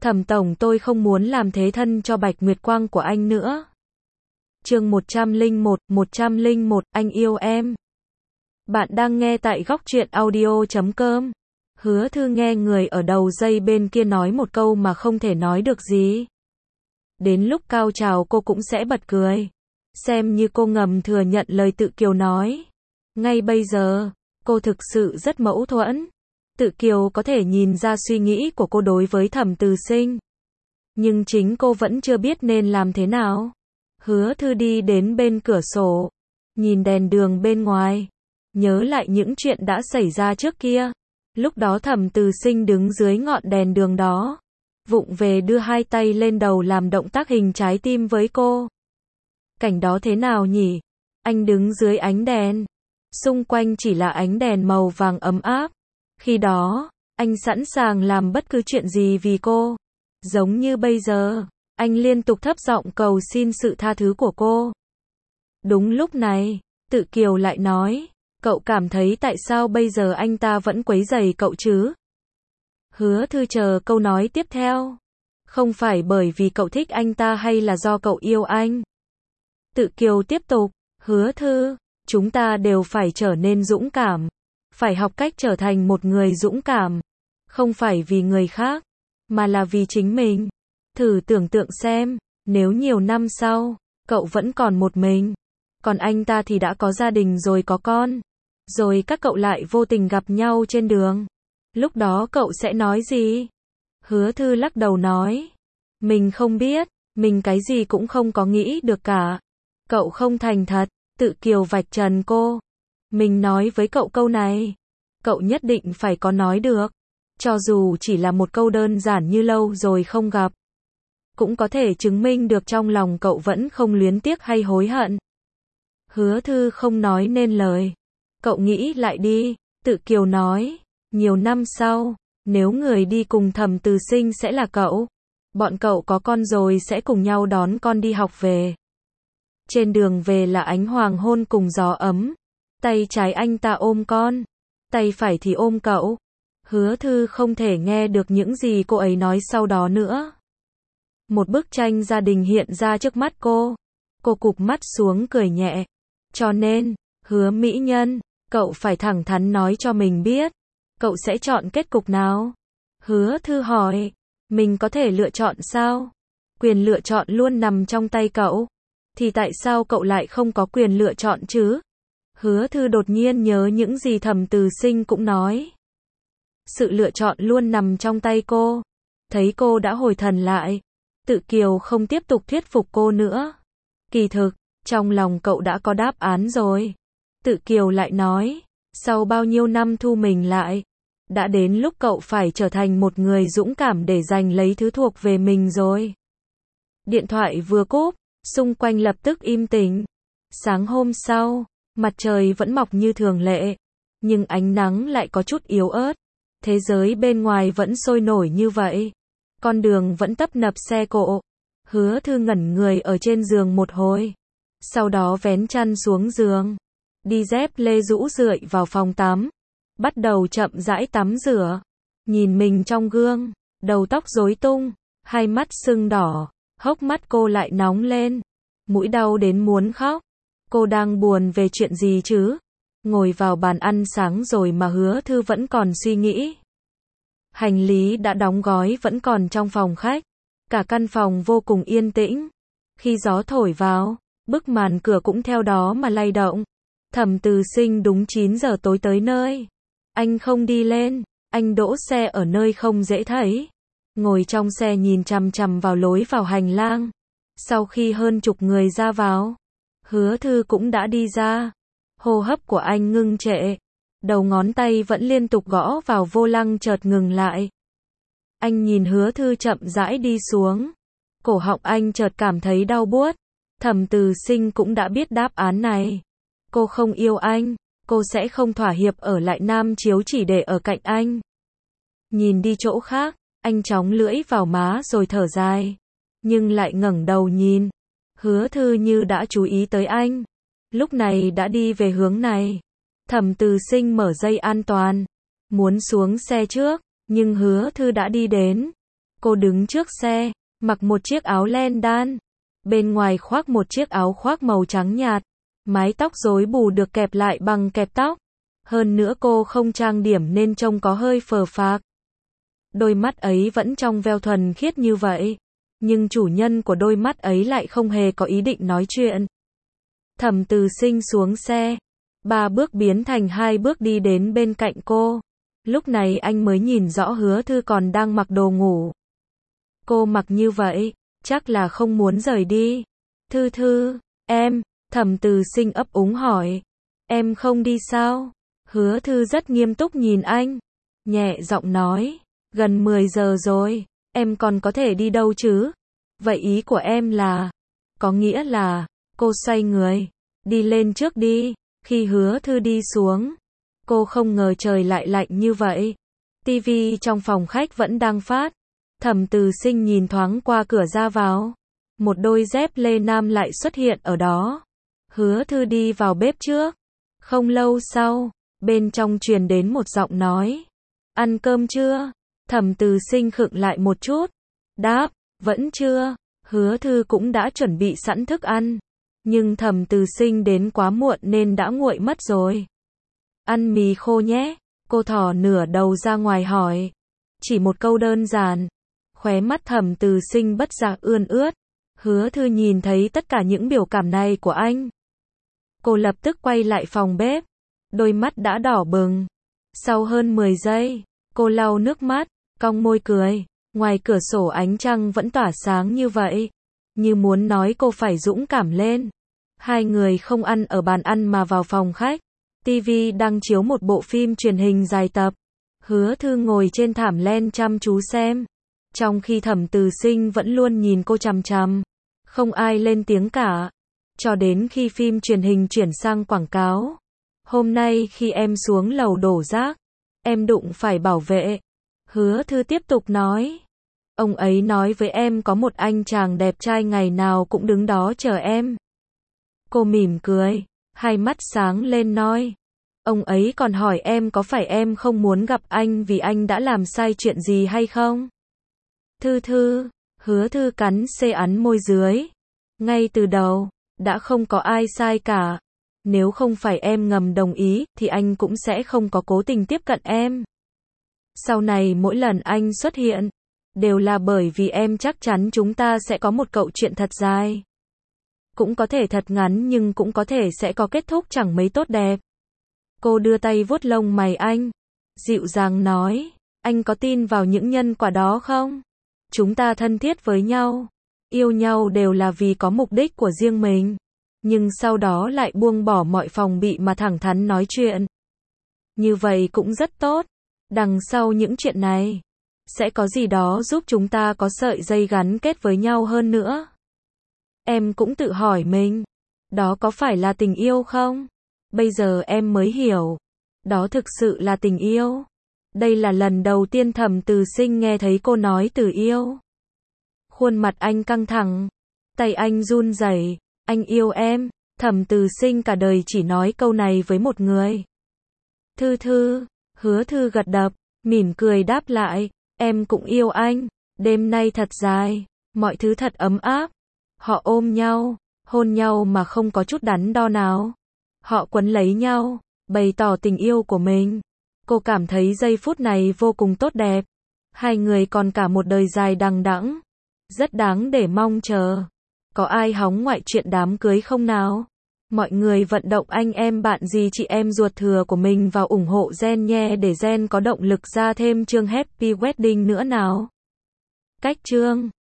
Thẩm tổng, tôi không muốn làm thế thân cho Bạch Nguyệt Quang của anh nữa. Chương 101, anh yêu em. Bạn đang nghe tại góc truyện audio.com. Hứa Thư nghe người ở đầu dây bên kia nói một câu mà không thể nói được gì. Đến lúc cao trào cô cũng sẽ bật cười. Xem như cô ngầm thừa nhận lời Tự Kiều nói. Ngay bây giờ, cô thực sự rất mâu thuẫn. Tự Kiều có thể nhìn ra suy nghĩ của cô đối với Thẩm Từ Sinh. Nhưng chính cô vẫn chưa biết nên làm thế nào. Hứa Thư đi đến bên cửa sổ, nhìn đèn đường bên ngoài, nhớ lại những chuyện đã xảy ra trước kia. Lúc đó Thẩm Từ Sinh đứng dưới ngọn đèn đường đó, vụng về đưa hai tay lên đầu làm động tác hình trái tim với cô. Cảnh đó thế nào nhỉ? Anh đứng dưới ánh đèn, xung quanh chỉ là ánh đèn màu vàng ấm áp. Khi đó, anh sẵn sàng làm bất cứ chuyện gì vì cô. Giống như bây giờ, anh liên tục thấp giọng cầu xin sự tha thứ của cô. Đúng lúc này, Tự Kiều lại nói, cậu cảm thấy tại sao bây giờ anh ta vẫn quấy rầy cậu chứ? Hứa Thư chờ câu nói tiếp theo. Không phải bởi vì cậu thích anh ta hay là do cậu yêu anh. Tự Kiều tiếp tục, Hứa Thư, chúng ta đều phải trở nên dũng cảm. Phải học cách trở thành một người dũng cảm. Không phải vì người khác, mà là vì chính mình. Thử tưởng tượng xem, nếu nhiều năm sau, cậu vẫn còn một mình. Còn anh ta thì đã có gia đình rồi, có con. Rồi các cậu lại vô tình gặp nhau trên đường. Lúc đó cậu sẽ nói gì? Hứa Thư lắc đầu nói. Mình không biết, mình cái gì cũng không có nghĩ được cả. Cậu không thành thật. Tự Kiều vạch trần cô. Mình nói với cậu câu này, cậu nhất định phải có nói được. Cho dù chỉ là một câu đơn giản như lâu rồi không gặp, cũng có thể chứng minh được trong lòng cậu vẫn không luyến tiếc hay hối hận. Hứa Thư không nói nên lời. Cậu nghĩ lại đi, Tự Kiều nói. Nhiều năm sau, nếu người đi cùng Thẩm Từ Sinh sẽ là cậu, bọn cậu có con rồi sẽ cùng nhau đón con đi học về. Trên đường về là ánh hoàng hôn cùng gió ấm. Tay trái anh ta ôm con, tay phải thì ôm cậu. Hứa Thư không thể nghe được những gì cô ấy nói sau đó nữa. Một bức tranh gia đình hiện ra trước mắt cô. Cô cụp mắt xuống cười nhẹ. Cho nên, Hứa mỹ nhân, cậu phải thẳng thắn nói cho mình biết, cậu sẽ chọn kết cục nào? Hứa Thư hỏi, mình có thể lựa chọn sao? Quyền lựa chọn luôn nằm trong tay cậu. Thì tại sao cậu lại không có quyền lựa chọn chứ? Hứa Thư đột nhiên nhớ những gì Thẩm Từ Sinh cũng nói. Sự lựa chọn luôn nằm trong tay cô. Thấy cô đã hồi thần lại, Tự Kiều không tiếp tục thuyết phục cô nữa. Kỳ thực, trong lòng cậu đã có đáp án rồi. Tự Kiều lại nói, sau bao nhiêu năm thu mình lại, đã đến lúc cậu phải trở thành một người dũng cảm để giành lấy thứ thuộc về mình rồi. Điện thoại vừa cúp, xung quanh lập tức im tĩnh. Sáng hôm sau, mặt trời vẫn mọc như thường lệ, nhưng ánh nắng lại có chút yếu ớt. Thế giới bên ngoài vẫn sôi nổi như vậy. Con đường vẫn tấp nập xe cộ. Hứa Thư ngẩn người ở trên giường một hồi. Sau đó vén chăn xuống giường. Đi dép lê rũ rượi vào phòng tắm. Bắt đầu chậm rãi tắm rửa. Nhìn mình trong gương, đầu tóc rối tung, hai mắt sưng đỏ, hốc mắt cô lại nóng lên. Mũi đau đến muốn khóc. Cô đang buồn về chuyện gì chứ? Ngồi vào bàn ăn sáng rồi mà Hứa Thư vẫn còn suy nghĩ. Hành lý đã đóng gói vẫn còn trong phòng khách. Cả căn phòng vô cùng yên tĩnh. Khi gió thổi vào, bức màn cửa cũng theo đó mà lay động. Thẩm Từ Sinh đúng 9 giờ tối tới nơi. Anh không đi lên, anh đỗ xe ở nơi không dễ thấy. Ngồi trong xe nhìn chằm chằm vào lối vào hành lang. Sau khi hơn chục người ra vào, Hứa Thư cũng đã đi ra. Hô hấp của anh ngưng trệ. Đầu ngón tay vẫn liên tục gõ vào vô lăng chợt ngừng lại. Anh nhìn Hứa Thư chậm rãi đi xuống. Cổ họng anh chợt cảm thấy đau buốt. Thẩm Từ Sinh cũng đã biết đáp án này. Cô không yêu anh, cô sẽ không thỏa hiệp ở lại Nam Chiếu chỉ để ở cạnh anh. Nhìn đi chỗ khác, anh chóng lưỡi vào má rồi thở dài. Nhưng lại ngẩng đầu nhìn. Hứa Thư như đã chú ý tới anh. Lúc này đã đi về hướng này. Thẩm Từ Sinh mở dây an toàn. Muốn xuống xe trước, nhưng Hứa Thư đã đi đến. Cô đứng trước xe, mặc một chiếc áo len đan, bên ngoài khoác một chiếc áo khoác màu trắng nhạt, mái tóc rối bù được kẹp lại bằng kẹp tóc. Hơn nữa cô không trang điểm nên trông có hơi phờ phạc. Đôi mắt ấy vẫn trong veo thuần khiết như vậy, nhưng chủ nhân của đôi mắt ấy lại không hề có ý định nói chuyện. Thẩm Từ Sinh xuống xe, 3 bước biến thành 2 bước đi đến bên cạnh cô. Lúc này anh mới nhìn rõ Hứa Thư còn đang mặc đồ ngủ. Cô mặc như vậy, chắc là không muốn rời đi. Thư Thư, em, Thẩm Từ Sinh ấp úng hỏi. Em không đi sao? Hứa Thư rất nghiêm túc nhìn anh, nhẹ giọng nói, gần 10 giờ rồi, em còn có thể đi đâu chứ? Vậy ý của em là, có nghĩa là, cô xoay người, đi lên trước đi. Khi Hứa Thư đi xuống, cô không ngờ trời lại lạnh như vậy. TV trong phòng khách vẫn đang phát. Thẩm Từ Sinh nhìn thoáng qua cửa ra vào. Một đôi dép lê nam lại xuất hiện ở đó. Hứa Thư đi vào bếp trước. Không lâu sau, bên trong truyền đến một giọng nói. Ăn cơm chưa? Thẩm Từ Sinh khựng lại một chút. Đáp, vẫn chưa. Hứa Thư cũng đã chuẩn bị sẵn thức ăn. Nhưng Thẩm Từ Sinh đến quá muộn nên đã nguội mất rồi. Ăn mì khô nhé. Cô thò nửa đầu ra ngoài hỏi. Chỉ một câu đơn giản. Khóe mắt Thẩm Từ Sinh bất giác ươn ướt. Hứa Thư nhìn thấy tất cả những biểu cảm này của anh. Cô lập tức quay lại phòng bếp. Đôi mắt đã đỏ bừng. Sau hơn 10 giây, cô lau nước mắt, cong môi cười. Ngoài cửa sổ ánh trăng vẫn tỏa sáng như vậy. Như muốn nói cô phải dũng cảm lên. Hai người không ăn ở bàn ăn mà vào phòng khách. TV đang chiếu một bộ phim truyền hình dài tập. Hứa Thư ngồi trên thảm len chăm chú xem. Trong khi Thẩm Từ Sinh vẫn luôn nhìn cô chằm chằm. Không ai lên tiếng cả. Cho đến khi phim truyền hình chuyển sang quảng cáo. Hôm nay khi em xuống lầu đổ rác, em đụng phải bảo vệ. Hứa Thư tiếp tục nói. Ông ấy nói với em có một anh chàng đẹp trai ngày nào cũng đứng đó chờ em. Cô mỉm cười, hai mắt sáng lên nói. Ông ấy còn hỏi em có phải em không muốn gặp anh vì anh đã làm sai chuyện gì hay không? Thư Thư, Hứa Thư cắn ấn môi dưới. Ngay từ đầu, đã không có ai sai cả. Nếu không phải em ngầm đồng ý, thì anh cũng sẽ không có cố tình tiếp cận em. Sau này mỗi lần anh xuất hiện, đều là bởi vì em chắc chắn chúng ta sẽ có một câu chuyện thật dài. Cũng có thể thật ngắn nhưng cũng có thể sẽ có kết thúc chẳng mấy tốt đẹp. Cô đưa tay vuốt lông mày anh, dịu dàng nói, anh có tin vào những nhân quả đó không? Chúng ta thân thiết với nhau, yêu nhau đều là vì có mục đích của riêng mình, nhưng sau đó lại buông bỏ mọi phòng bị mà thẳng thắn nói chuyện. Như vậy cũng rất tốt. Đằng sau những chuyện này, sẽ có gì đó giúp chúng ta có sợi dây gắn kết với nhau hơn nữa. Em cũng tự hỏi mình, đó có phải là tình yêu không? Bây giờ em mới hiểu, đó thực sự là tình yêu. Đây là lần đầu tiên Thẩm Từ Sinh nghe thấy cô nói từ yêu. Khuôn mặt anh căng thẳng, tay anh run rẩy. Anh yêu em. Thẩm Từ Sinh cả đời chỉ nói câu này với một người. Thư Thư, Hứa Thư gật đập, mỉm cười đáp lại, em cũng yêu anh. Đêm nay thật dài, mọi thứ thật ấm áp. Họ ôm nhau, hôn nhau mà không có chút đắn đo nào. Họ quấn lấy nhau, bày tỏ tình yêu của mình. Cô cảm thấy giây phút này vô cùng tốt đẹp. Hai người còn cả một đời dài đằng đẵng, rất đáng để mong chờ. Có ai hóng ngoại chuyện đám cưới không nào? Mọi người vận động anh em bạn gì chị em ruột thừa của mình vào ủng hộ Gen nhé để Gen có động lực ra thêm chương Happy Wedding nữa nào. Cách chương